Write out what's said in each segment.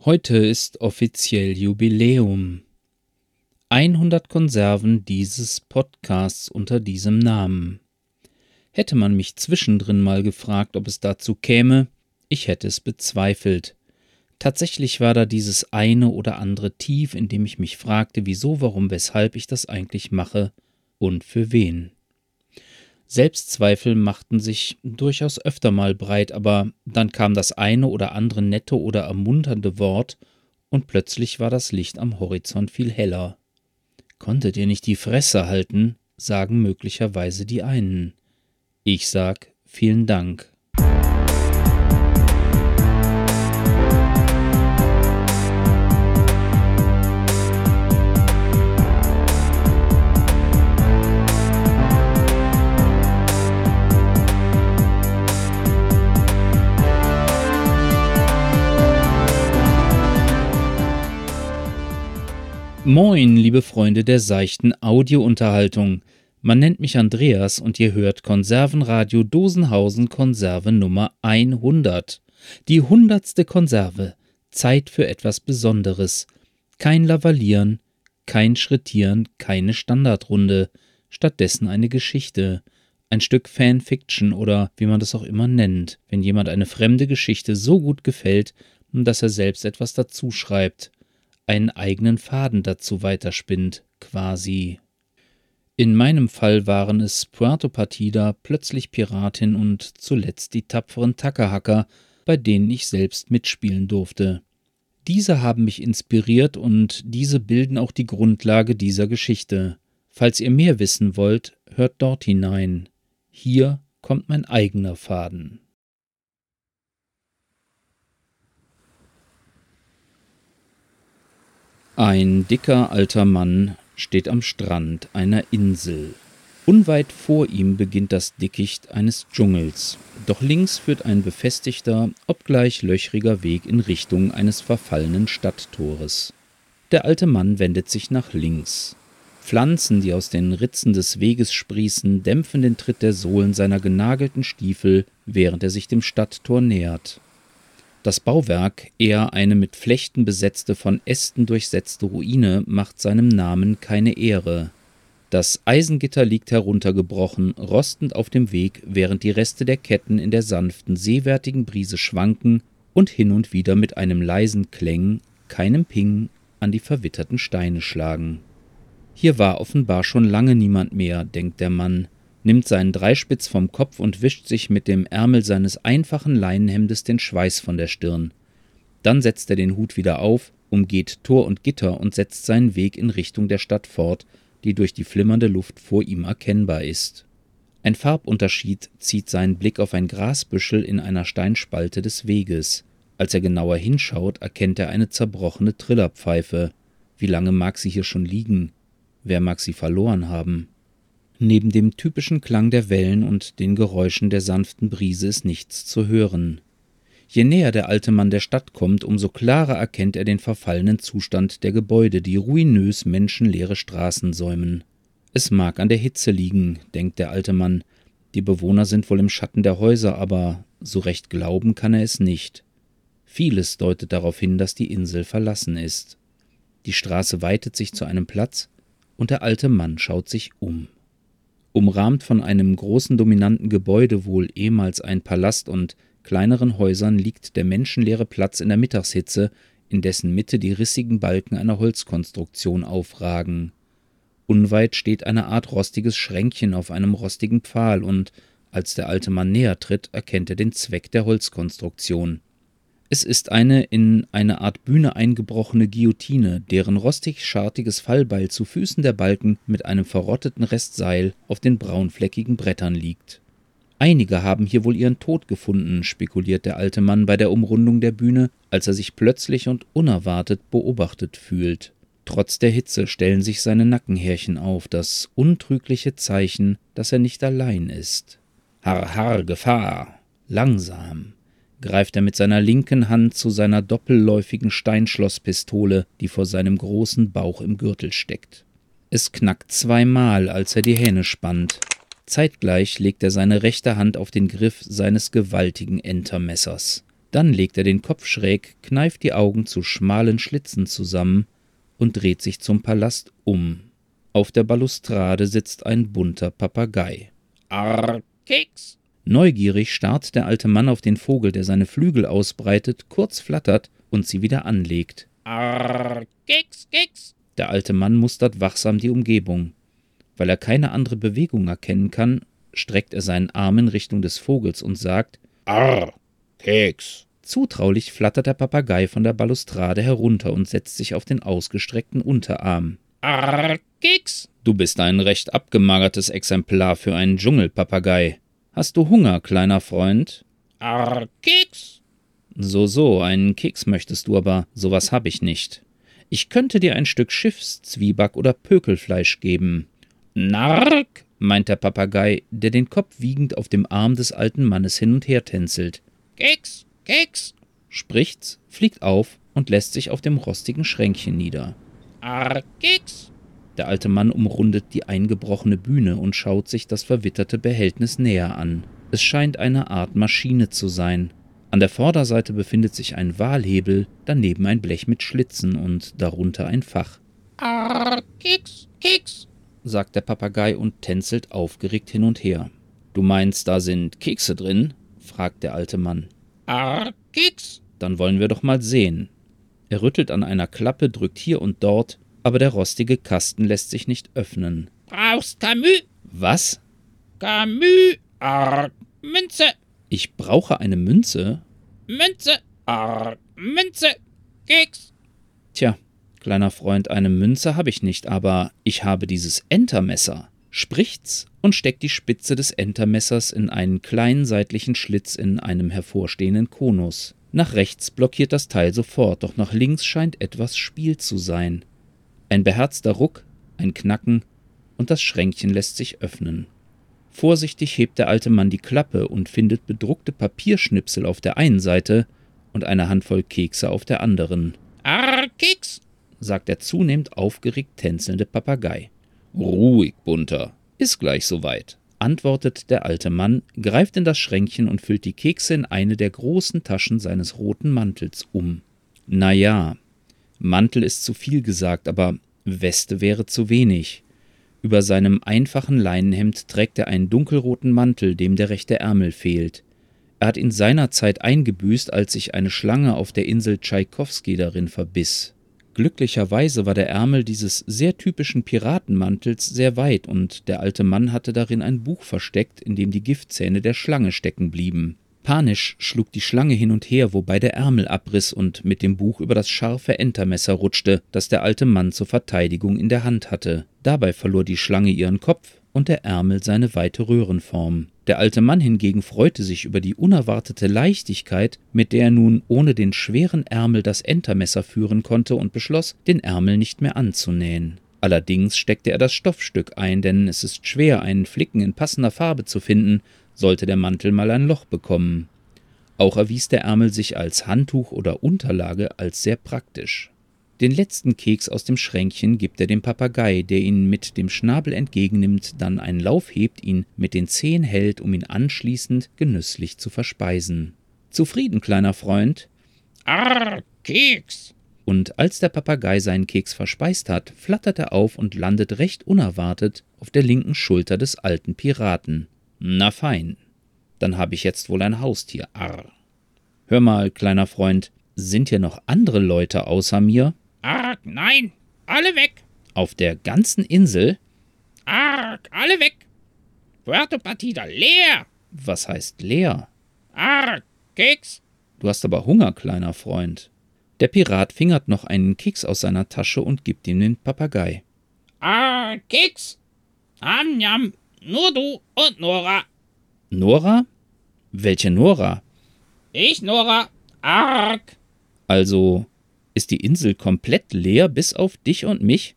Heute ist offiziell Jubiläum. 100 Konserven dieses Podcasts unter diesem Namen. Hätte man mich zwischendrin mal gefragt, ob es dazu käme, ich hätte es bezweifelt. Tatsächlich war da dieses eine oder andere Tief, in dem ich mich fragte, wieso, warum, weshalb ich das eigentlich mache und für wen. Selbstzweifel machten sich durchaus öfter mal breit, aber dann kam das eine oder andere nette oder ermunternde Wort und plötzlich war das Licht am Horizont viel heller. Konntet ihr nicht die Fresse halten, sagen möglicherweise die einen. Ich sag vielen Dank. Moin, liebe Freunde der seichten Audiounterhaltung. Man nennt mich Andreas und ihr hört Konservenradio Dosenhausen Konserve Nummer 100. Die 100. Konserve. Zeit für etwas Besonderes. Kein Lavalieren, kein Schrittieren, keine Standardrunde. Stattdessen eine Geschichte. Ein Stück Fanfiction oder wie man das auch immer nennt, wenn jemand eine fremde Geschichte so gut gefällt, dass er selbst etwas dazu schreibt. Einen eigenen Faden dazu weiterspinnt, quasi. In meinem Fall waren es Puerto Partida, plötzlich Piratin und zuletzt die tapferen Tackerhacker, bei denen ich selbst mitspielen durfte. Diese haben mich inspiriert und diese bilden auch die Grundlage dieser Geschichte. Falls ihr mehr wissen wollt, hört dort hinein. Hier kommt mein eigener Faden. Ein dicker alter Mann steht am Strand einer Insel. Unweit vor ihm beginnt das Dickicht eines Dschungels, doch links führt ein befestigter, obgleich löchriger Weg in Richtung eines verfallenen Stadttores. Der alte Mann wendet sich nach links. Pflanzen, die aus den Ritzen des Weges sprießen, dämpfen den Tritt der Sohlen seiner genagelten Stiefel, während er sich dem Stadttor nähert. Das Bauwerk, eher eine mit Flechten besetzte, von Ästen durchsetzte Ruine, macht seinem Namen keine Ehre. Das Eisengitter liegt heruntergebrochen, rostend auf dem Weg, während die Reste der Ketten in der sanften, seewärtigen Brise schwanken und hin und wieder mit einem leisen Kläng, keinem Ping, an die verwitterten Steine schlagen. Hier war offenbar schon lange niemand mehr, denkt der Mann, nimmt seinen Dreispitz vom Kopf und wischt sich mit dem Ärmel seines einfachen Leinenhemdes den Schweiß von der Stirn. Dann setzt er den Hut wieder auf, umgeht Tor und Gitter und setzt seinen Weg in Richtung der Stadt fort, die durch die flimmernde Luft vor ihm erkennbar ist. Ein Farbunterschied zieht seinen Blick auf ein Grasbüschel in einer Steinspalte des Weges. Als er genauer hinschaut, erkennt er eine zerbrochene Trillerpfeife. Wie lange mag sie hier schon liegen? Wer mag sie verloren haben? Neben dem typischen Klang der Wellen und den Geräuschen der sanften Brise ist nichts zu hören. Je näher der alte Mann der Stadt kommt, umso klarer erkennt er den verfallenen Zustand der Gebäude, die ruinös menschenleere Straßen säumen. Es mag an der Hitze liegen, denkt der alte Mann. Die Bewohner sind wohl im Schatten der Häuser, aber so recht glauben kann er es nicht. Vieles deutet darauf hin, dass die Insel verlassen ist. Die Straße weitet sich zu einem Platz und der alte Mann schaut sich um. Umrahmt von einem großen dominanten Gebäude, wohl ehemals ein Palast, und kleineren Häusern liegt der menschenleere Platz in der Mittagshitze, in dessen Mitte die rissigen Balken einer Holzkonstruktion aufragen. Unweit steht eine Art rostiges Schränkchen auf einem rostigen Pfahl und, als der alte Mann näher tritt, erkennt er den Zweck der Holzkonstruktion. Es ist eine in eine Art Bühne eingebrochene Guillotine, deren rostig-schartiges Fallbeil zu Füßen der Balken mit einem verrotteten Restseil auf den braunfleckigen Brettern liegt. Einige haben hier wohl ihren Tod gefunden, spekuliert der alte Mann bei der Umrundung der Bühne, als er sich plötzlich und unerwartet beobachtet fühlt. Trotz der Hitze stellen sich seine Nackenhärchen auf, das untrügliche Zeichen, dass er nicht allein ist. Har, har, Gefahr! Langsam greift er mit seiner linken Hand zu seiner doppelläufigen Steinschlosspistole, die vor seinem großen Bauch im Gürtel steckt. Es knackt zweimal, als er die Hähne spannt. Zeitgleich legt er seine rechte Hand auf den Griff seines gewaltigen Entermessers. Dann legt er den Kopf schräg, kneift die Augen zu schmalen Schlitzen zusammen und dreht sich zum Palast um. Auf der Balustrade sitzt ein bunter Papagei. Arr, Keks. Neugierig starrt der alte Mann auf den Vogel, der seine Flügel ausbreitet, kurz flattert und sie wieder anlegt. Arr, Keks, Keks. Der alte Mann mustert wachsam die Umgebung. Weil er keine andere Bewegung erkennen kann, streckt er seinen Arm in Richtung des Vogels und sagt: Arr, Keks. Zutraulich flattert der Papagei von der Balustrade herunter und setzt sich auf den ausgestreckten Unterarm. Arr, Keks. Du bist ein recht abgemagertes Exemplar für einen Dschungelpapagei. Hast du Hunger, kleiner Freund? Arr, Keks. So, einen Keks möchtest du, aber sowas hab ich nicht. Ich könnte dir ein Stück Schiffszwieback oder Pökelfleisch geben. Nark, meint der Papagei, der den Kopf wiegend auf dem Arm des alten Mannes hin und her tänzelt. Keks, Keks. Spricht's, fliegt auf und lässt sich auf dem rostigen Schränkchen nieder. Arr, Keks. Der alte Mann umrundet die eingebrochene Bühne und schaut sich das verwitterte Behältnis näher an. Es scheint eine Art Maschine zu sein. An der Vorderseite befindet sich ein Wahlhebel, daneben ein Blech mit Schlitzen und darunter ein Fach. Arr, Keks, Keks. Sagt der Papagei und tänzelt aufgeregt hin und her. Du meinst, da sind Kekse drin? Fragt der alte Mann. Arr, Keks. Dann wollen wir doch mal sehen. Er rüttelt an einer Klappe, drückt hier und dort, aber der rostige Kasten lässt sich nicht öffnen. Brauchst Camus? Was? Camus. Arr, Münze. Ich brauche eine Münze? Münze. Arr, Münze. Keks. Tja, kleiner Freund, eine Münze habe ich nicht, aber ich habe dieses Entermesser. Spricht's und steckt die Spitze des Entermessers in einen kleinen seitlichen Schlitz in einem hervorstehenden Konus. Nach rechts blockiert das Teil sofort, doch nach links scheint etwas Spiel zu sein. Ein beherzter Ruck, ein Knacken und das Schränkchen lässt sich öffnen. Vorsichtig hebt der alte Mann die Klappe und findet bedruckte Papierschnipsel auf der einen Seite und eine Handvoll Kekse auf der anderen. Arr, Keks. Sagt der zunehmend aufgeregt tänzelnde Papagei. Ruhig, Bunter, ist gleich soweit, antwortet der alte Mann, greift in das Schränkchen und füllt die Kekse in eine der großen Taschen seines roten Mantels um. Naja, Mantel ist zu viel gesagt, aber Weste wäre zu wenig. Über seinem einfachen Leinenhemd trägt er einen dunkelroten Mantel, dem der rechte Ärmel fehlt. Er hat ihn seinerzeit eingebüßt, als sich eine Schlange auf der Insel Tschaikowski darin verbiss. Glücklicherweise war der Ärmel dieses sehr typischen Piratenmantels sehr weit und der alte Mann hatte darin ein Buch versteckt, in dem die Giftzähne der Schlange stecken blieben. Panisch schlug die Schlange hin und her, wobei der Ärmel abriss und mit dem Buch über das scharfe Entermesser rutschte, das der alte Mann zur Verteidigung in der Hand hatte. Dabei verlor die Schlange ihren Kopf und der Ärmel seine weite Röhrenform. Der alte Mann hingegen freute sich über die unerwartete Leichtigkeit, mit der er nun ohne den schweren Ärmel das Entermesser führen konnte und beschloss, den Ärmel nicht mehr anzunähen. Allerdings steckte er das Stoffstück ein, denn es ist schwer, einen Flicken in passender Farbe zu finden, sollte der Mantel mal ein Loch bekommen. Auch erwies der Ärmel sich als Handtuch oder Unterlage als sehr praktisch. Den letzten Keks aus dem Schränkchen gibt er dem Papagei, der ihn mit dem Schnabel entgegennimmt, dann einen Lauf hebt, ihn mit den Zehen hält, um ihn anschließend genüsslich zu verspeisen. Zufrieden, kleiner Freund? Arr, Keks. Und als der Papagei seinen Keks verspeist hat, flattert er auf und landet recht unerwartet auf der linken Schulter des alten Piraten. Na fein, dann habe ich jetzt wohl ein Haustier, arr. Hör mal, kleiner Freund, sind hier noch andere Leute außer mir? Arg, nein, alle weg. Auf der ganzen Insel? Arg, alle weg. Puerto Partida, leer. Was heißt leer? Arg, Keks. Du hast aber Hunger, kleiner Freund. Der Pirat fingert noch einen Keks aus seiner Tasche und gibt ihm den Papagei. Arg, Keks. Njam, nur du und Nora. Nora? Welche Nora? Ich, Nora. Arg. Also, ist die Insel komplett leer bis auf dich und mich?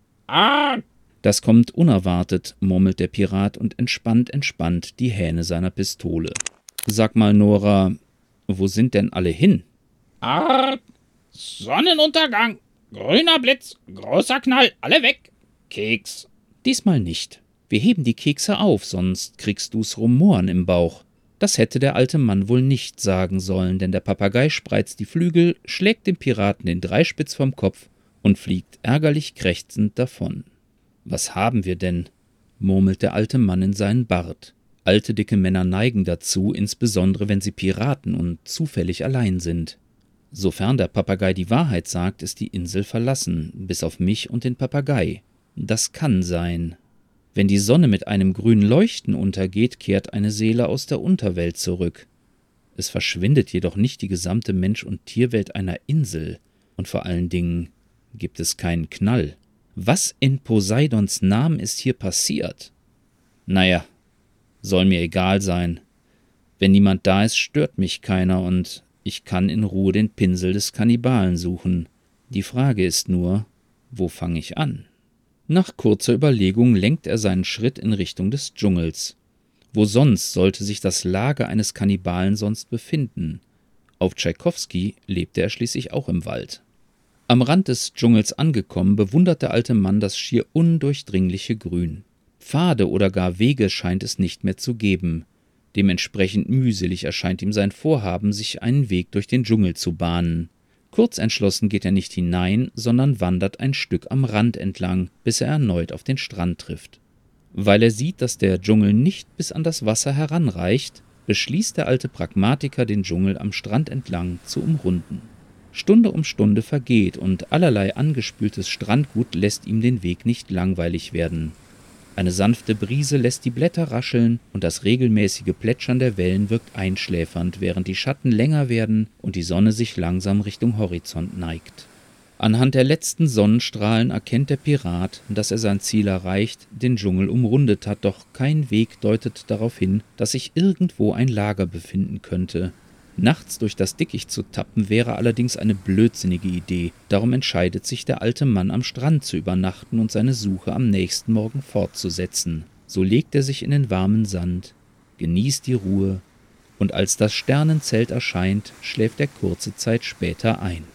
Arg. Das kommt unerwartet, murmelt der Pirat und entspannt die Hähne seiner Pistole. Sag mal, Nora, wo sind denn alle hin? Arg. Sonnenuntergang. Grüner Blitz. Großer Knall. Alle weg. Keks. Diesmal nicht. Wir heben die Kekse auf, sonst kriegst du's Rumoren im Bauch. Das hätte der alte Mann wohl nicht sagen sollen, denn der Papagei spreizt die Flügel, schlägt dem Piraten den Dreispitz vom Kopf und fliegt ärgerlich krächzend davon. »Was haben wir denn?« murmelt der alte Mann in seinen Bart. Alte, dicke Männer neigen dazu, insbesondere wenn sie Piraten und zufällig allein sind. Sofern der Papagei die Wahrheit sagt, ist die Insel verlassen, bis auf mich und den Papagei. Das kann sein. Wenn die Sonne mit einem grünen Leuchten untergeht, kehrt eine Seele aus der Unterwelt zurück. Es verschwindet jedoch nicht die gesamte Mensch- und Tierwelt einer Insel. Und vor allen Dingen gibt es keinen Knall. Was in Poseidons Namen ist hier passiert? Naja, soll mir egal sein. Wenn niemand da ist, stört mich keiner und ich kann in Ruhe den Pinsel des Kannibalen suchen. Die Frage ist nur, wo fange ich an? Nach kurzer Überlegung lenkt er seinen Schritt in Richtung des Dschungels. Wo sonst sollte sich das Lager eines Kannibalen sonst befinden? Auf Tschaikowski lebte er schließlich auch im Wald. Am Rand des Dschungels angekommen, bewundert der alte Mann das schier undurchdringliche Grün. Pfade oder gar Wege scheint es nicht mehr zu geben. Dementsprechend mühselig erscheint ihm sein Vorhaben, sich einen Weg durch den Dschungel zu bahnen. Kurzentschlossen geht er nicht hinein, sondern wandert ein Stück am Rand entlang, bis er erneut auf den Strand trifft. Weil er sieht, dass der Dschungel nicht bis an das Wasser heranreicht, beschließt der alte Pragmatiker, den Dschungel am Strand entlang zu umrunden. Stunde um Stunde vergeht und allerlei angespültes Strandgut lässt ihm den Weg nicht langweilig werden. Eine sanfte Brise lässt die Blätter rascheln und das regelmäßige Plätschern der Wellen wirkt einschläfernd, während die Schatten länger werden und die Sonne sich langsam Richtung Horizont neigt. Anhand der letzten Sonnenstrahlen erkennt der Pirat, dass er sein Ziel erreicht, den Dschungel umrundet hat, doch kein Weg deutet darauf hin, dass sich irgendwo ein Lager befinden könnte. Nachts durch das Dickicht zu tappen wäre allerdings eine blödsinnige Idee, darum entscheidet sich der alte Mann am Strand zu übernachten und seine Suche am nächsten Morgen fortzusetzen. So legt er sich in den warmen Sand, genießt die Ruhe und als das Sternenzelt erscheint, schläft er kurze Zeit später ein.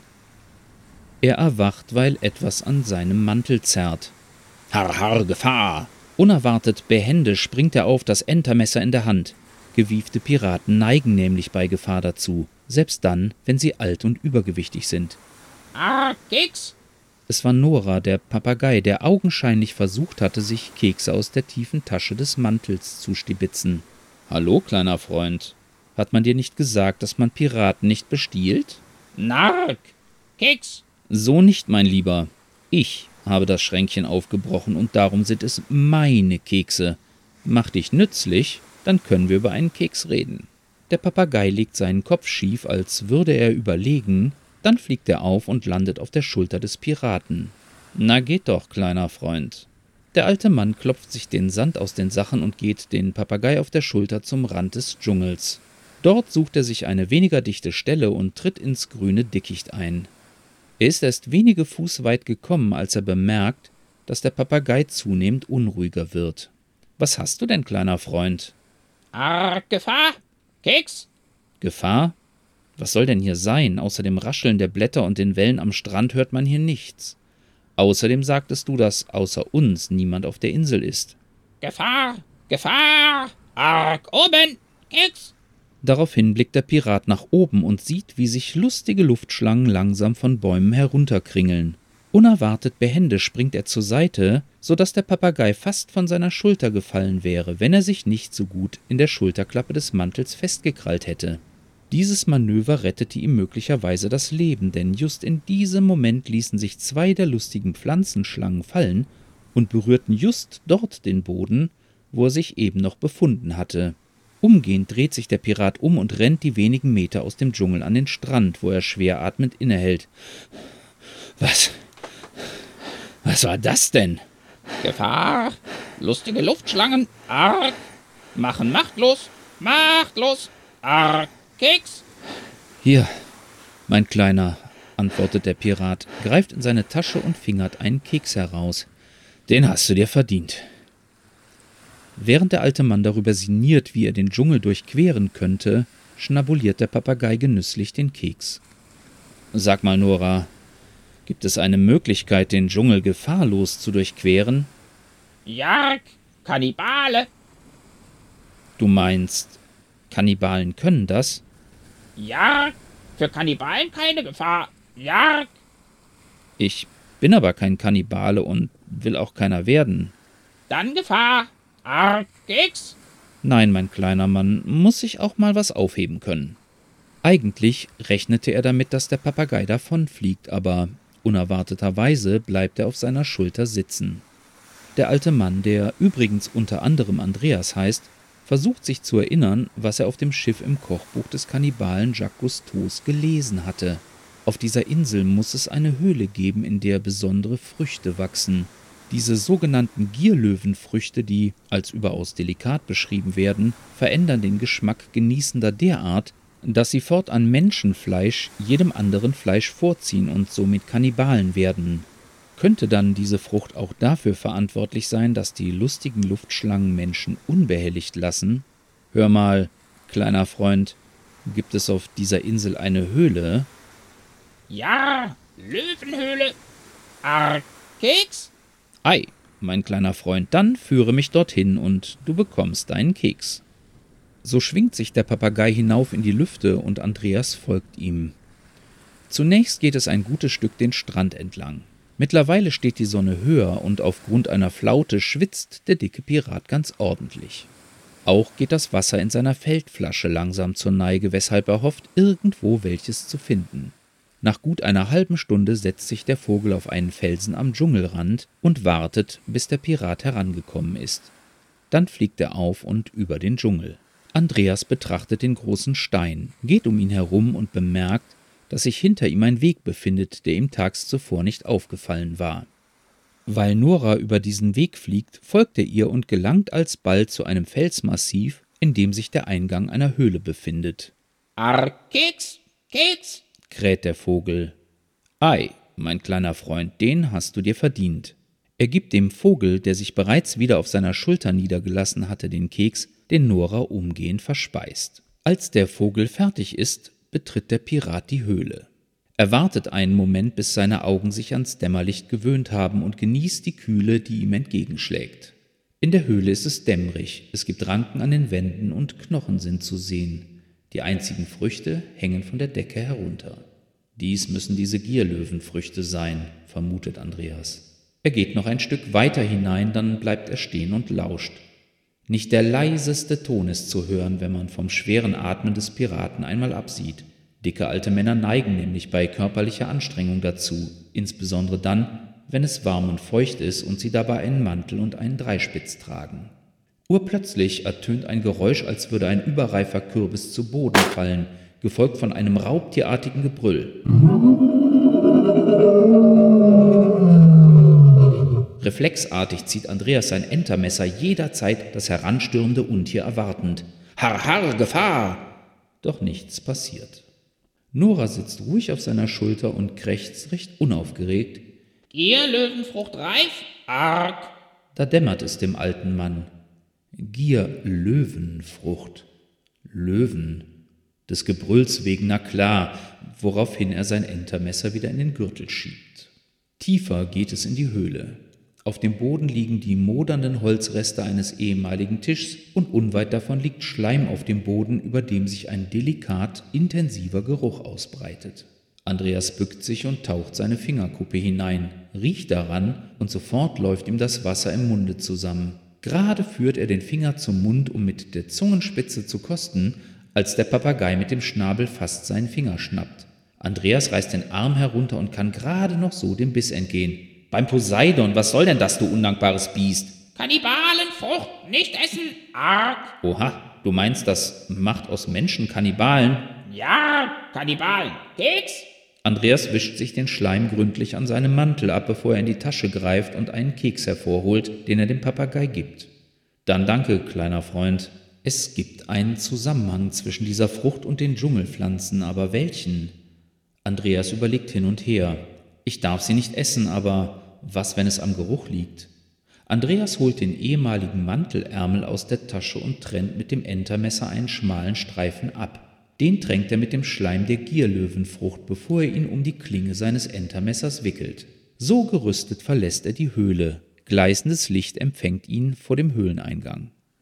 Er erwacht, weil etwas an seinem Mantel zerrt. Har, har, Gefahr! Unerwartet behende springt er auf, das Entermesser in der Hand. Gewiefte Piraten neigen nämlich bei Gefahr dazu, selbst dann, wenn sie alt und übergewichtig sind. Keks! Es war Nora, der Papagei, der augenscheinlich versucht hatte, sich Kekse aus der tiefen Tasche des Mantels zu stibitzen. »Hallo, kleiner Freund. Hat man dir nicht gesagt, dass man Piraten nicht bestiehlt?« Nark! Keks! »So nicht, mein Lieber. Ich habe das Schränkchen aufgebrochen und darum sind es meine Kekse. Mach dich nützlich, dann können wir über einen Keks reden.« Der Papagei legt seinen Kopf schief, als würde er überlegen, dann fliegt er auf und landet auf der Schulter des Piraten. »Na geht doch, kleiner Freund.« Der alte Mann klopft sich den Sand aus den Sachen und geht den Papagei auf der Schulter zum Rand des Dschungels. Dort sucht er sich eine weniger dichte Stelle und tritt ins grüne Dickicht ein. Er ist erst wenige Fuß weit gekommen, als er bemerkt, dass der Papagei zunehmend unruhiger wird. »Was hast du denn, kleiner Freund?« Gefahr! Keks! »Gefahr? Was soll denn hier sein? Außer dem Rascheln der Blätter und den Wellen am Strand hört man hier nichts. Außerdem sagtest du, dass außer uns niemand auf der Insel ist.« Gefahr! Gefahr! Oben! Keks! Daraufhin blickt der Pirat nach oben und sieht, wie sich lustige Luftschlangen langsam von Bäumen herunterkringeln. Unerwartet behende springt er zur Seite, sodass der Papagei fast von seiner Schulter gefallen wäre, wenn er sich nicht so gut in der Schulterklappe des Mantels festgekrallt hätte. Dieses Manöver rettete ihm möglicherweise das Leben, denn just in diesem Moment ließen sich zwei der lustigen Pflanzenschlangen fallen und berührten just dort den Boden, wo er sich eben noch befunden hatte. Umgehend dreht sich der Pirat um und rennt die wenigen Meter aus dem Dschungel an den Strand, wo er schwer atmend innehält. Was war das denn? Gefahr! Lustige Luftschlangen! Machen machtlos! Machtlos! Keks! »Hier, mein Kleiner«, antwortet der Pirat, greift in seine Tasche und fingert einen Keks heraus. »Den hast du dir verdient.« Während der alte Mann darüber sinniert, wie er den Dschungel durchqueren könnte, schnabuliert der Papagei genüsslich den Keks. »Sag mal, Nora, gibt es eine Möglichkeit, den Dschungel gefahrlos zu durchqueren?« Jark! Kannibale! »Du meinst, Kannibalen können das? Jark, für Kannibalen keine Gefahr. Jark. Ich bin aber kein Kannibale und will auch keiner werden. Dann Gefahr. Arg, Keks. Nein, mein kleiner Mann, muss sich auch mal was aufheben können. Eigentlich rechnete er damit, dass der Papagei davonfliegt, aber unerwarteterweise bleibt er auf seiner Schulter sitzen. Der alte Mann, der übrigens unter anderem Andreas heißt, versucht sich zu erinnern, was er auf dem Schiff im Kochbuch des Kannibalen Jacques Cousteaus gelesen hatte. Auf dieser Insel muss es eine Höhle geben, in der besondere Früchte wachsen. Diese sogenannten Gierlöwenfrüchte, die als überaus delikat beschrieben werden, verändern den Geschmack Genießender derart, dass sie fortan Menschenfleisch jedem anderen Fleisch vorziehen und somit Kannibalen werden. Könnte dann diese Frucht auch dafür verantwortlich sein, dass die lustigen Luftschlangen Menschen unbehelligt lassen? Hör mal, kleiner Freund, gibt es auf dieser Insel eine Höhle? Ja, Löwenhöhle. Arg, Keks. Ei, mein kleiner Freund, dann führe mich dorthin und du bekommst deinen Keks. So schwingt sich der Papagei hinauf in die Lüfte und Andreas folgt ihm. Zunächst geht es ein gutes Stück den Strand entlang. Mittlerweile steht die Sonne höher und aufgrund einer Flaute schwitzt der dicke Pirat ganz ordentlich. Auch geht das Wasser in seiner Feldflasche langsam zur Neige, weshalb er hofft, irgendwo welches zu finden. Nach gut einer halben Stunde setzt sich der Vogel auf einen Felsen am Dschungelrand und wartet, bis der Pirat herangekommen ist. Dann fliegt er auf und über den Dschungel. Andreas betrachtet den großen Stein, geht um ihn herum und bemerkt, dass sich hinter ihm ein Weg befindet, der ihm tags zuvor nicht aufgefallen war. Weil Nora über diesen Weg fliegt, folgt er ihr und gelangt alsbald zu einem Felsmassiv, in dem sich der Eingang einer Höhle befindet. Arg, Keks, Keks. Kräht der Vogel. Ei, mein kleiner Freund, den hast du dir verdient. Er gibt dem Vogel, der sich bereits wieder auf seiner Schulter niedergelassen hatte, den Keks, den Nora umgehend verspeist. Als der Vogel fertig ist, betritt der Pirat die Höhle. Er wartet einen Moment, bis seine Augen sich ans Dämmerlicht gewöhnt haben und genießt die Kühle, die ihm entgegenschlägt. In der Höhle ist es dämmerig, es gibt Ranken an den Wänden und Knochen sind zu sehen. Die einzigen Früchte hängen von der Decke herunter. Dies müssen diese Gierlöwenfrüchte sein, vermutet Andreas. Er geht noch ein Stück weiter hinein, dann bleibt er stehen und lauscht. Nicht der leiseste Ton ist zu hören, wenn man vom schweren Atmen des Piraten einmal absieht. Dicke alte Männer neigen nämlich bei körperlicher Anstrengung dazu, insbesondere dann, wenn es warm und feucht ist und sie dabei einen Mantel und einen Dreispitz tragen. Urplötzlich ertönt ein Geräusch, als würde ein überreifer Kürbis zu Boden fallen, gefolgt von einem raubtierartigen Gebrüll. Reflexartig zieht Andreas sein Entermesser, jederzeit das heranstürmende Untier erwartend. Har, har, Gefahr! Doch nichts passiert. Nora sitzt ruhig auf seiner Schulter und krächzt recht unaufgeregt. Gierlöwenfrucht reif. Arg. Da dämmert es dem alten Mann. Gierlöwenfrucht. Löwen. Des Gebrülls wegen, na klar, woraufhin er sein Entermesser wieder in den Gürtel schiebt. Tiefer geht es in die Höhle. Auf dem Boden liegen die modernden Holzreste eines ehemaligen Tischs und unweit davon liegt Schleim auf dem Boden, über dem sich ein delikat intensiver Geruch ausbreitet. Andreas bückt sich und taucht seine Fingerkuppe hinein, riecht daran und sofort läuft ihm das Wasser im Munde zusammen. Gerade führt er den Finger zum Mund, um mit der Zungenspitze zu kosten, als der Papagei mit dem Schnabel fast seinen Finger schnappt. Andreas reißt den Arm herunter und kann gerade noch so dem Biss entgehen. Beim Poseidon, was soll denn das, du undankbares Biest? Kannibalenfrucht, nicht essen. Arg. Oha, du meinst, das macht aus Menschen Kannibalen? Ja, Kannibalen. Keks. Andreas wischt sich den Schleim gründlich an seinem Mantel ab, bevor er in die Tasche greift und einen Keks hervorholt, den er dem Papagei gibt. Dann danke, kleiner Freund. Es gibt einen Zusammenhang zwischen dieser Frucht und den Dschungelpflanzen, aber welchen? Andreas überlegt hin und her. Ich darf sie nicht essen, aber was, wenn es am Geruch liegt? Andreas holt den ehemaligen Mantelärmel aus der Tasche und trennt mit dem Entermesser einen schmalen Streifen ab. Den tränkt er mit dem Schleim der Gierlöwenfrucht, bevor er ihn um die Klinge seines Entermessers wickelt. So gerüstet verlässt er die Höhle. Gleißendes Licht empfängt ihn vor dem Höhleneingang.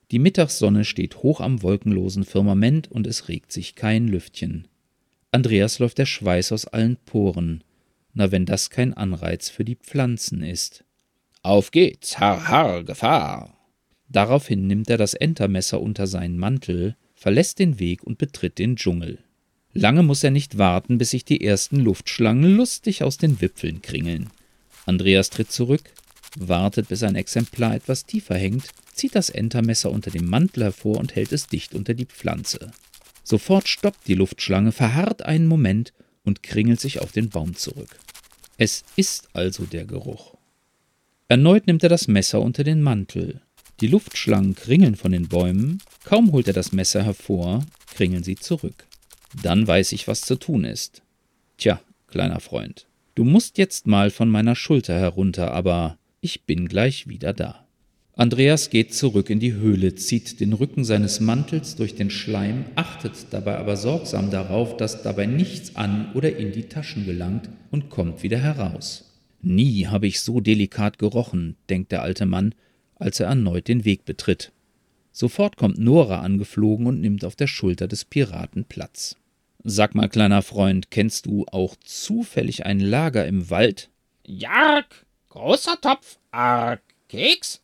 Die Mittagssonne steht hoch am wolkenlosen Firmament und es regt sich kein Lüftchen. Andreas läuft der Schweiß aus allen Poren. Na, wenn das kein Anreiz für die Pflanzen ist. Auf geht's, Har, Har, Gefahr! Daraufhin nimmt er das Entermesser unter seinen Mantel, verlässt den Weg und betritt den Dschungel. Lange muss er nicht warten, bis sich die ersten Luftschlangen lustig aus den Wipfeln kringeln. Andreas tritt zurück, wartet, bis ein Exemplar etwas tiefer hängt, zieht das Entermesser unter dem Mantel hervor und hält es dicht unter die Pflanze. Sofort stoppt die Luftschlange, verharrt einen Moment und kringelt sich auf den Baum zurück. Es ist also der Geruch. Erneut nimmt er das Messer unter den Mantel. Die Luftschlangen kringeln von den Bäumen, kaum holt er das Messer hervor, kringeln sie zurück. Dann weiß ich, was zu tun ist. Tja, kleiner Freund, du musst jetzt mal von meiner Schulter herunter, aber ich bin gleich wieder da. Andreas geht zurück in die Höhle, zieht den Rücken seines Mantels durch den Schleim, achtet dabei aber sorgsam darauf, dass dabei nichts an oder in die Taschen gelangt und kommt wieder heraus. Nie habe ich so delikat gerochen, denkt der alte Mann, als er erneut den Weg betritt. Sofort kommt Nora angeflogen und nimmt auf der Schulter des Piraten Platz. Sag mal, kleiner Freund, kennst du auch zufällig ein Lager im Wald? Jark, großer Topf, Arg, Keks?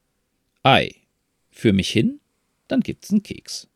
Ei, für mich hin? Dann gibt's 'n Keks.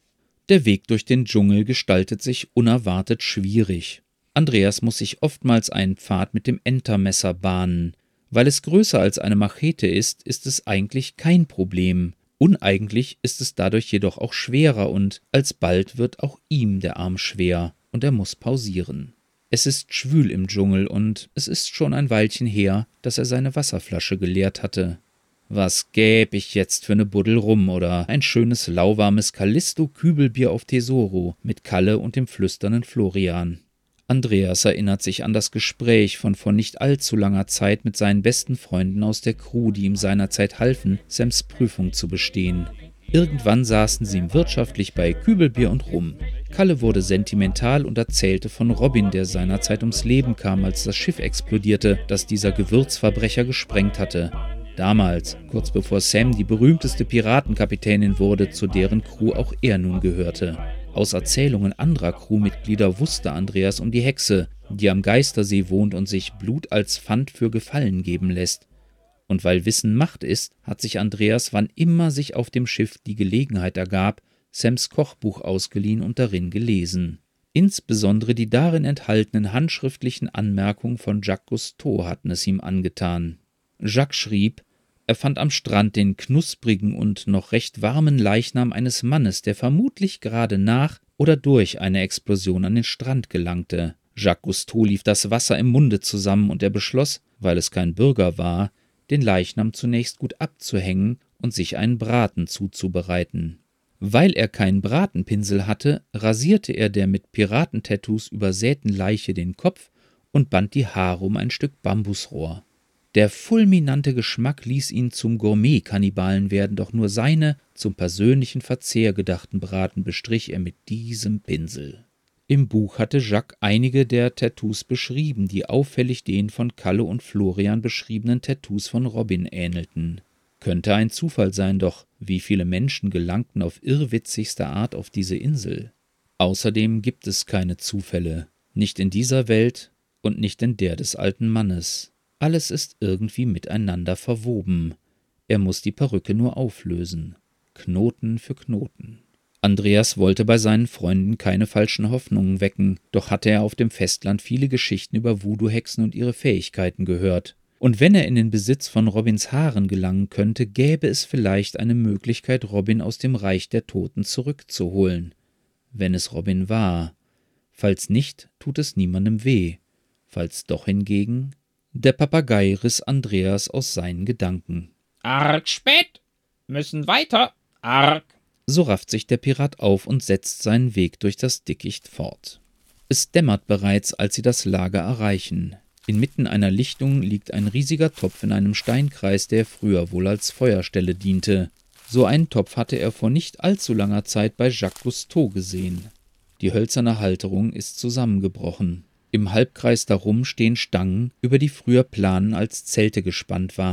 Der Weg durch den Dschungel gestaltet sich unerwartet schwierig. Andreas muss sich oftmals einen Pfad mit dem Entermesser bahnen. Weil es größer als eine Machete ist, ist es eigentlich kein Problem. Uneigentlich ist es dadurch jedoch auch schwerer und alsbald wird auch ihm der Arm schwer und er muss pausieren. Es ist schwül im Dschungel und es ist schon ein Weilchen her, dass er seine Wasserflasche geleert hatte. Was gäb ich jetzt für 'ne Buddel Rum oder ein schönes lauwarmes Callisto-Kübelbier auf Tesoro mit Kalle und dem flüsternden Florian. Andreas erinnert sich an das Gespräch von vor nicht allzu langer Zeit mit seinen besten Freunden aus der Crew, die ihm seinerzeit halfen, Sams Prüfung zu bestehen. Irgendwann saßen sie ihm wirtschaftlich bei Kübelbier und Rum. Kalle wurde sentimental und erzählte von Robin, der seinerzeit ums Leben kam, als das Schiff explodierte, das dieser Gewürzverbrecher gesprengt hatte. Damals, kurz bevor Sam die berühmteste Piratenkapitänin wurde, zu deren Crew auch er nun gehörte. Aus Erzählungen anderer Crewmitglieder wusste Andreas um die Hexe, die am Geistersee wohnt und sich Blut als Pfand für Gefallen geben lässt. Und weil Wissen Macht ist, hat sich Andreas, wann immer sich auf dem Schiff die Gelegenheit ergab, Sams Kochbuch ausgeliehen und darin gelesen. Insbesondere die darin enthaltenen handschriftlichen Anmerkungen von Jacques Cousteau hatten es ihm angetan. Jacques schrieb, er fand am Strand den knusprigen und noch recht warmen Leichnam eines Mannes, der vermutlich gerade nach oder durch eine Explosion an den Strand gelangte. Jacques Cousteau lief das Wasser im Munde zusammen und er beschloss, weil es kein Bürger war, den Leichnam zunächst gut abzuhängen und sich einen Braten zuzubereiten. Weil er keinen Bratenpinsel hatte, rasierte er der mit Piratentattoos übersäten Leiche den Kopf und band die Haare um ein Stück Bambusrohr. Der fulminante Geschmack ließ ihn zum Gourmet-Kannibalen werden, doch nur seine zum persönlichen Verzehr gedachten Braten bestrich er mit diesem Pinsel. Im Buch hatte Jacques einige der Tattoos beschrieben, die auffällig den von Kalle und Florian beschriebenen Tattoos von Robin ähnelten. Könnte ein Zufall sein, doch wie viele Menschen gelangten auf irrwitzigste Art auf diese Insel? Außerdem gibt es keine Zufälle, nicht in dieser Welt und nicht in der des alten Mannes. Alles ist irgendwie miteinander verwoben. Er muss die Perücke nur auflösen. Knoten für Knoten. Andreas wollte bei seinen Freunden keine falschen Hoffnungen wecken, doch hatte er auf dem Festland viele Geschichten über Voodoo-Hexen und ihre Fähigkeiten gehört. Und wenn er in den Besitz von Robins Haaren gelangen könnte, gäbe es vielleicht eine Möglichkeit, Robin aus dem Reich der Toten zurückzuholen. Wenn es Robin war. Falls nicht, tut es niemandem weh. Falls doch hingegen... Der Papagei riss Andreas aus seinen Gedanken. Arg spät, müssen weiter, arg. So rafft sich der Pirat auf und setzt seinen Weg durch das Dickicht fort. Es dämmert bereits, als sie das Lager erreichen. Inmitten einer Lichtung liegt ein riesiger Topf in einem Steinkreis, der früher wohl als Feuerstelle diente. So einen Topf hatte er vor nicht allzu langer Zeit bei Jacques Cousteau gesehen. Die hölzerne Halterung ist zusammengebrochen. Im Halbkreis darum stehen Stangen, über die früher Planen als Zelte gespannt waren.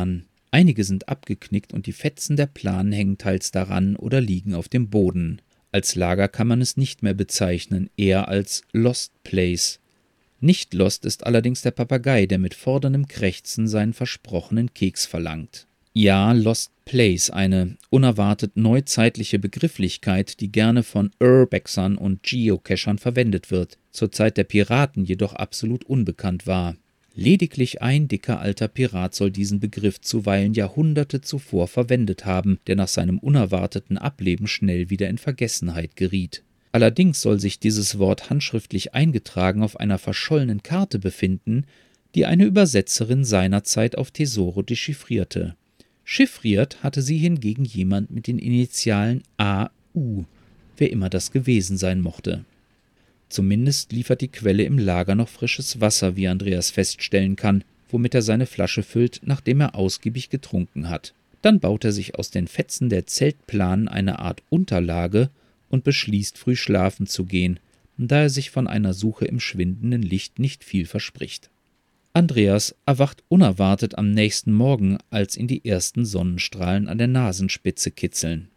Einige sind abgeknickt und die Fetzen der Planen hängen teils daran oder liegen auf dem Boden. Als Lager kann man es nicht mehr bezeichnen, eher als Lost Place. Nicht lost ist allerdings der Papagei, der mit forderndem Krächzen seinen versprochenen Keks verlangt. Ja, Lost Place, eine unerwartet neuzeitliche Begrifflichkeit, die gerne von Urbexern und Geocachern verwendet wird, zur Zeit der Piraten jedoch absolut unbekannt war. Lediglich ein dicker alter Pirat soll diesen Begriff zuweilen Jahrhunderte zuvor verwendet haben, der nach seinem unerwarteten Ableben schnell wieder in Vergessenheit geriet. Allerdings soll sich dieses Wort handschriftlich eingetragen auf einer verschollenen Karte befinden, die eine Übersetzerin seinerzeit auf Tesoro dechiffrierte. Chiffriert hatte sie hingegen jemand mit den Initialen AU, wer immer das gewesen sein mochte. Zumindest liefert die Quelle im Lager noch frisches Wasser, wie Andreas feststellen kann, womit er seine Flasche füllt, nachdem er ausgiebig getrunken hat. Dann baut er sich aus den Fetzen der Zeltplanen eine Art Unterlage und beschließt, früh schlafen zu gehen, da er sich von einer Suche im schwindenden Licht nicht viel verspricht. Andreas erwacht unerwartet am nächsten Morgen, als ihn die ersten Sonnenstrahlen an der Nasenspitze kitzeln.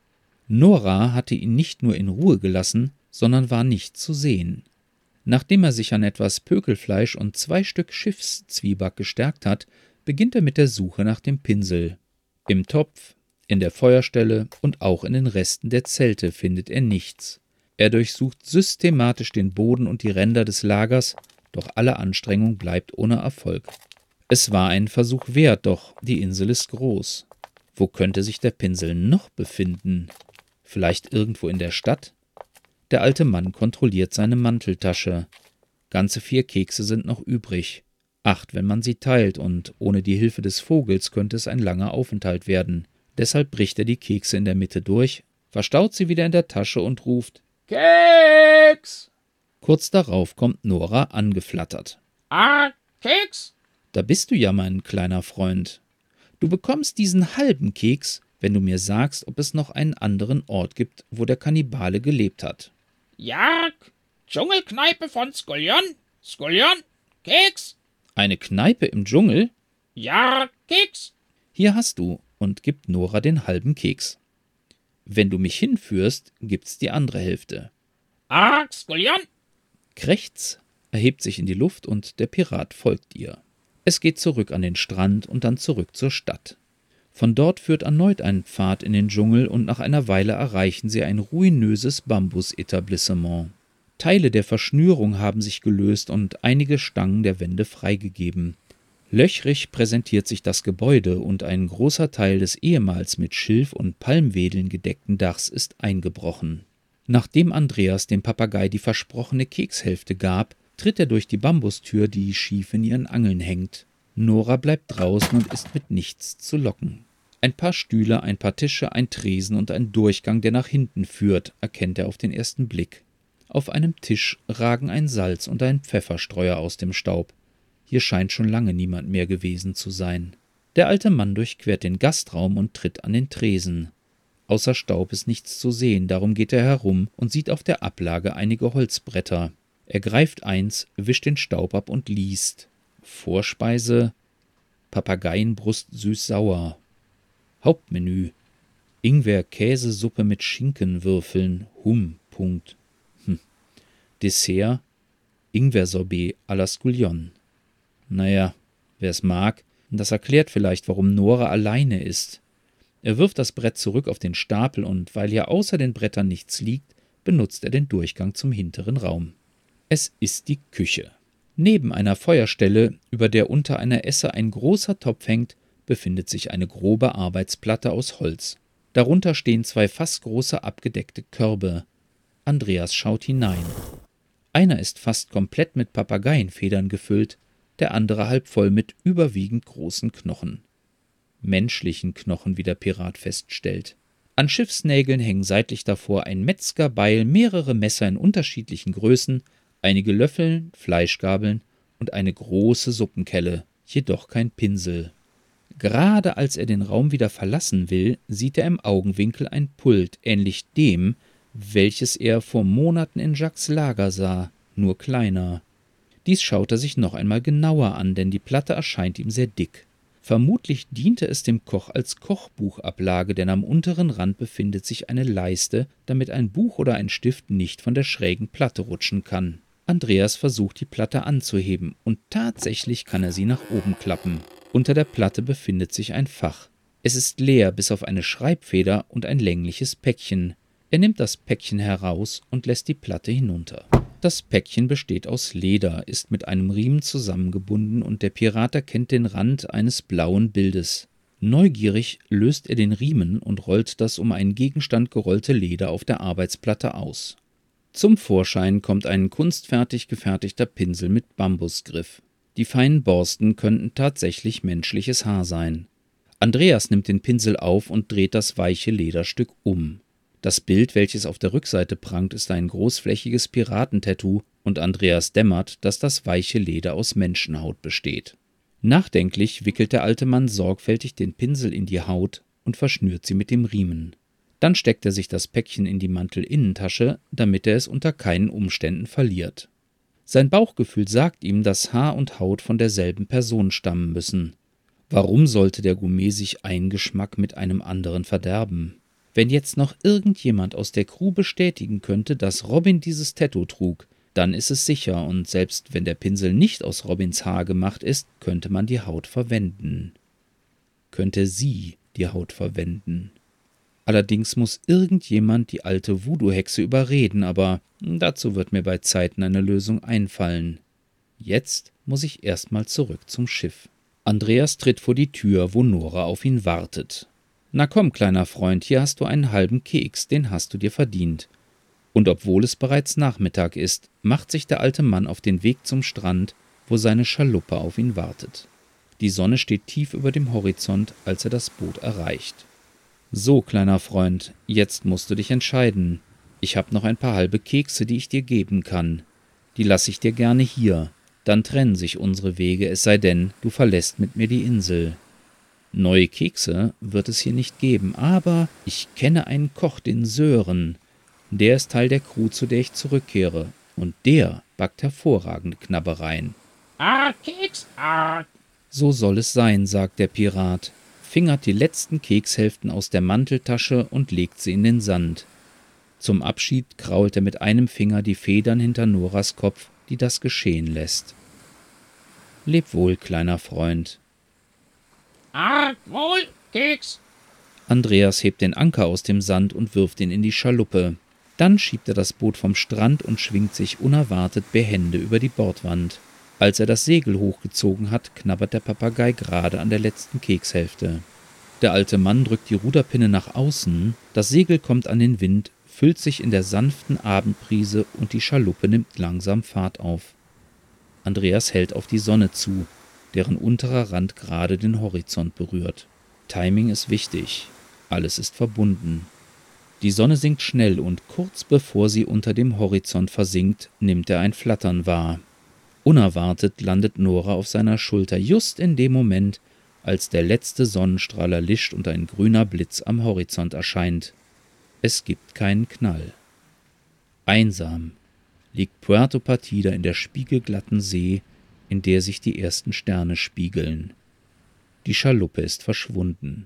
Nora hatte ihn nicht nur in Ruhe gelassen, sondern war nicht zu sehen. Nachdem er sich an etwas Pökelfleisch und 2 Stück Schiffszwieback gestärkt hat, beginnt er mit der Suche nach dem Pinsel. Im Topf, in der Feuerstelle und auch in den Resten der Zelte findet er nichts. Er durchsucht systematisch den Boden und die Ränder des Lagers, doch alle Anstrengung bleibt ohne Erfolg. Es war ein Versuch wert, doch die Insel ist groß. Wo könnte sich der Pinsel noch befinden? Vielleicht irgendwo in der Stadt? Der alte Mann kontrolliert seine Manteltasche. Ganze 4 Kekse sind noch übrig. 8, wenn man sie teilt, und ohne die Hilfe des Vogels könnte es ein langer Aufenthalt werden. Deshalb bricht er die Kekse in der Mitte durch, verstaut sie wieder in der Tasche und ruft: Keks! Kurz darauf kommt Nora angeflattert. Keks? Da bist du ja, mein kleiner Freund. Du bekommst diesen halben Keks, wenn du mir sagst, ob es noch einen anderen Ort gibt, wo der Kannibale gelebt hat. Ja, Dschungelkneipe von Skullion. Skullion, Keks? Eine Kneipe im Dschungel? Ja, Keks. Hier hast du, und gibt Nora den halben Keks. Wenn du mich hinführst, gibt's die andere Hälfte. Skullion? Krächz erhebt sich in die Luft und der Pirat folgt ihr. Es geht zurück an den Strand und dann zurück zur Stadt. Von dort führt erneut ein Pfad in den Dschungel und nach einer Weile erreichen sie ein ruinöses Bambusetablissement. Teile der Verschnürung haben sich gelöst und einige Stangen der Wände freigegeben. Löchrig präsentiert sich das Gebäude und ein großer Teil des ehemals mit Schilf und Palmwedeln gedeckten Dachs ist eingebrochen. Nachdem Andreas dem Papagei die versprochene Kekshälfte gab, tritt er durch die Bambustür, die schief in ihren Angeln hängt. Nora bleibt draußen und ist mit nichts zu locken. Ein paar Stühle, ein paar Tische, ein Tresen und ein Durchgang, der nach hinten führt, erkennt er auf den ersten Blick. Auf einem Tisch ragen ein Salz und ein Pfefferstreuer aus dem Staub. Hier scheint schon lange niemand mehr gewesen zu sein. Der alte Mann durchquert den Gastraum und tritt an den Tresen. Außer Staub ist nichts zu sehen, darum geht er herum und sieht auf der Ablage einige Holzbretter. Er greift eins, wischt den Staub ab und liest. Vorspeise: Papageienbrust süß-sauer. Hauptmenü: Ingwer-Käsesuppe mit Schinkenwürfeln. Punkt. Dessert: Ingwer-Sorbet à la Skullion. Naja, wer's mag, das erklärt vielleicht, warum Nora alleine ist. Er wirft das Brett zurück auf den Stapel und weil hier außer den Brettern nichts liegt, benutzt er den Durchgang zum hinteren Raum. Es ist die Küche. Neben einer Feuerstelle, über der unter einer Esse ein großer Topf hängt, befindet sich eine grobe Arbeitsplatte aus Holz. Darunter stehen 2 fassgroße abgedeckte Körbe. Andreas schaut hinein. Einer ist fast komplett mit Papageienfedern gefüllt, der andere halb voll mit überwiegend großen Knochen. Menschlichen Knochen, wie der Pirat feststellt. An Schiffsnägeln hängen seitlich davor ein Metzgerbeil, mehrere Messer in unterschiedlichen Größen, einige Löffel, Fleischgabeln und eine große Suppenkelle, jedoch kein Pinsel. Gerade als er den Raum wieder verlassen will, sieht er im Augenwinkel ein Pult, ähnlich dem, welches er vor Monaten in Jacques' Lager sah, nur kleiner. Dies schaut er sich noch einmal genauer an, denn die Platte erscheint ihm sehr dick. Vermutlich diente es dem Koch als Kochbuchablage, denn am unteren Rand befindet sich eine Leiste, damit ein Buch oder ein Stift nicht von der schrägen Platte rutschen kann. Andreas versucht, die Platte anzuheben, und tatsächlich kann er sie nach oben klappen. Unter der Platte befindet sich ein Fach. Es ist leer bis auf eine Schreibfeder und ein längliches Päckchen. Er nimmt das Päckchen heraus und lässt die Platte hinunter. Das Päckchen besteht aus Leder, ist mit einem Riemen zusammengebunden und der Pirat erkennt den Rand eines blauen Bildes. Neugierig löst er den Riemen und rollt das um einen Gegenstand gerollte Leder auf der Arbeitsplatte aus. Zum Vorschein kommt ein kunstfertig gefertigter Pinsel mit Bambusgriff. Die feinen Borsten könnten tatsächlich menschliches Haar sein. Andreas nimmt den Pinsel auf und dreht das weiche Lederstück um. Das Bild, welches auf der Rückseite prangt, ist ein großflächiges Piratentattoo und Andreas dämmert, dass das weiche Leder aus Menschenhaut besteht. Nachdenklich wickelt der alte Mann sorgfältig den Pinsel in die Haut und verschnürt sie mit dem Riemen. Dann steckt er sich das Päckchen in die Mantelinnentasche, damit er es unter keinen Umständen verliert. Sein Bauchgefühl sagt ihm, dass Haar und Haut von derselben Person stammen müssen. Warum sollte der Gourmet sich einen Geschmack mit einem anderen verderben? Wenn jetzt noch irgendjemand aus der Crew bestätigen könnte, dass Robin dieses Tattoo trug, dann ist es sicher, und selbst wenn der Pinsel nicht aus Robins Haar gemacht ist, könnte man die Haut verwenden. Könnte sie die Haut verwenden. Allerdings muss irgendjemand die alte Voodoo-Hexe überreden, aber dazu wird mir bei Zeiten eine Lösung einfallen. Jetzt muss ich erstmal zurück zum Schiff. Andreas tritt vor die Tür, wo Nora auf ihn wartet. »Na komm, kleiner Freund, hier hast du einen halben Keks, den hast du dir verdient.« Und obwohl es bereits Nachmittag ist, macht sich der alte Mann auf den Weg zum Strand, wo seine Schaluppe auf ihn wartet. Die Sonne steht tief über dem Horizont, als er das Boot erreicht. »So, kleiner Freund, jetzt musst du dich entscheiden. Ich habe noch ein paar halbe Kekse, die ich dir geben kann. Die lasse ich dir gerne hier. Dann trennen sich unsere Wege, es sei denn, du verlässt mit mir die Insel. Neue Kekse wird es hier nicht geben, aber ich kenne einen Koch, den Sören. Der ist Teil der Crew, zu der ich zurückkehre, und der backt hervorragende Knabbereien.« Keks, ah. »So soll es sein«, sagt der Pirat, fingert die letzten Kekshälften aus der Manteltasche und legt sie in den Sand. Zum Abschied krault er mit einem Finger die Federn hinter Noras Kopf, die das geschehen lässt. »Leb wohl, kleiner Freund.« Wohl, Keks. Andreas hebt den Anker aus dem Sand und wirft ihn in die Schaluppe. Dann schiebt er das Boot vom Strand und schwingt sich unerwartet behende über die Bordwand. Als er das Segel hochgezogen hat, knabbert der Papagei gerade an der letzten Kekshälfte. Der alte Mann drückt die Ruderpinne nach außen, das Segel kommt an den Wind, füllt sich in der sanften Abendbrise und die Schaluppe nimmt langsam Fahrt auf. Andreas hält auf die Sonne zu, deren unterer Rand gerade den Horizont berührt. Timing ist wichtig, alles ist verbunden. Die Sonne sinkt schnell und kurz bevor sie unter dem Horizont versinkt, nimmt er ein Flattern wahr. Unerwartet landet Nora auf seiner Schulter, just in dem Moment, als der letzte Sonnenstrahl erlischt und ein grüner Blitz am Horizont erscheint. Es gibt keinen Knall. Einsam liegt Puerto Partida in der spiegelglatten See, in der sich die ersten Sterne spiegeln. Die Schaluppe ist verschwunden.